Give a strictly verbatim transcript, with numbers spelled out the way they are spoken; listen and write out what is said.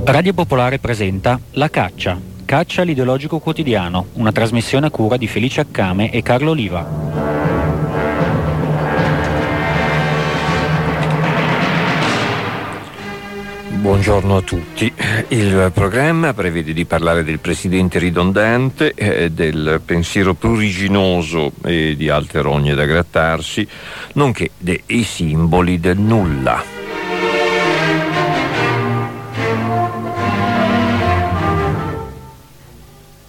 Radio Popolare presenta La Caccia, Caccia all'ideologico quotidiano, una trasmissione a cura di Felice Accame e Carlo Oliva. Buongiorno a tutti. Il programma prevede di parlare del presidente ridondante, eh, del pensiero pruriginoso e di altre rogne da grattarsi, nonché dei simboli del nulla.